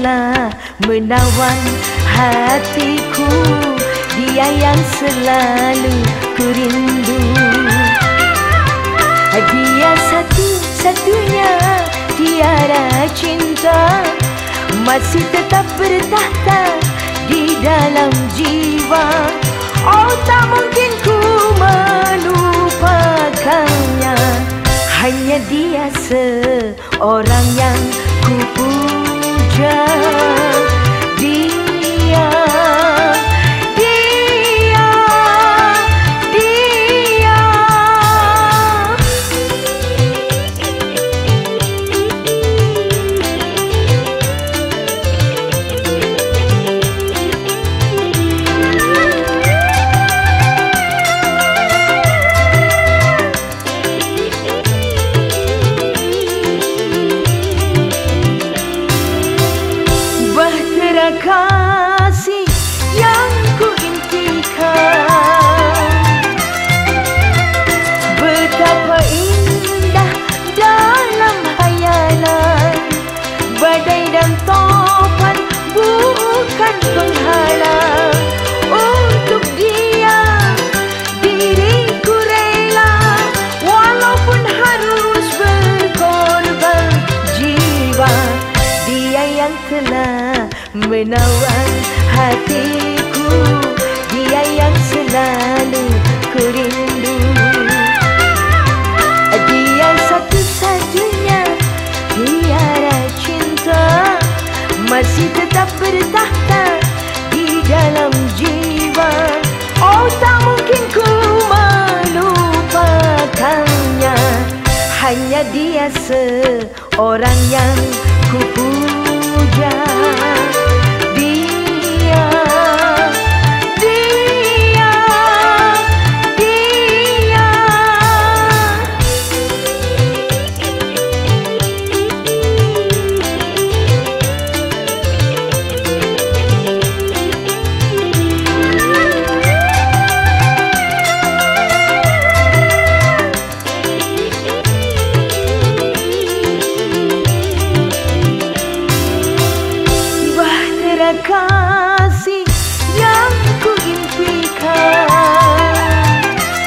telah menawan hatiku, dia yang selalu ku rindu. Dia satu-satunya, tiada cinta, masih tetap bertahta di dalam jiwa. Oh, tak mungkin ku melupakannya, hanya dia seorang yang ku puja. Kasih yang ku impikan, betapa indah dalam hayalan. Badai dan topan bukan penghalang, untuk dia diriku rela, walaupun harus berkorban jiwa. Dia yang telah menawan hatiku, dia yang selalu ku rindu. Dia satu-satunya, tiada cinta, masih tetap bertahta di dalam jiwa. Oh, tak mungkin ku melupakannya, hanya dia seorang yang ku puja. Kasih yang ku impikan,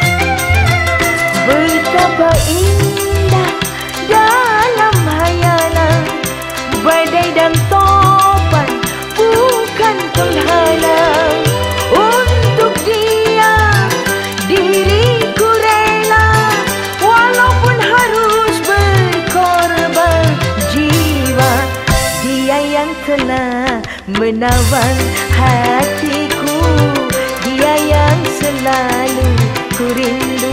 betapa indah dalam hayalan. Badai dan topan bukan penghalang, untuk dia diriku rela, walaupun harus berkorban jiwa. Dia yang telah menawan hatiku, dia yang selalu ku rindu.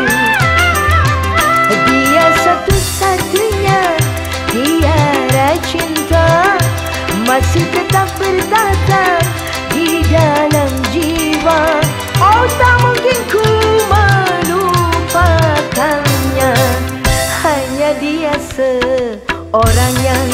Dia satu-satunya, tiada cinta, masih tetap bertahta di dalam jiwa. Oh, tak mungkin ku melupakannya, hanya dia seorang yang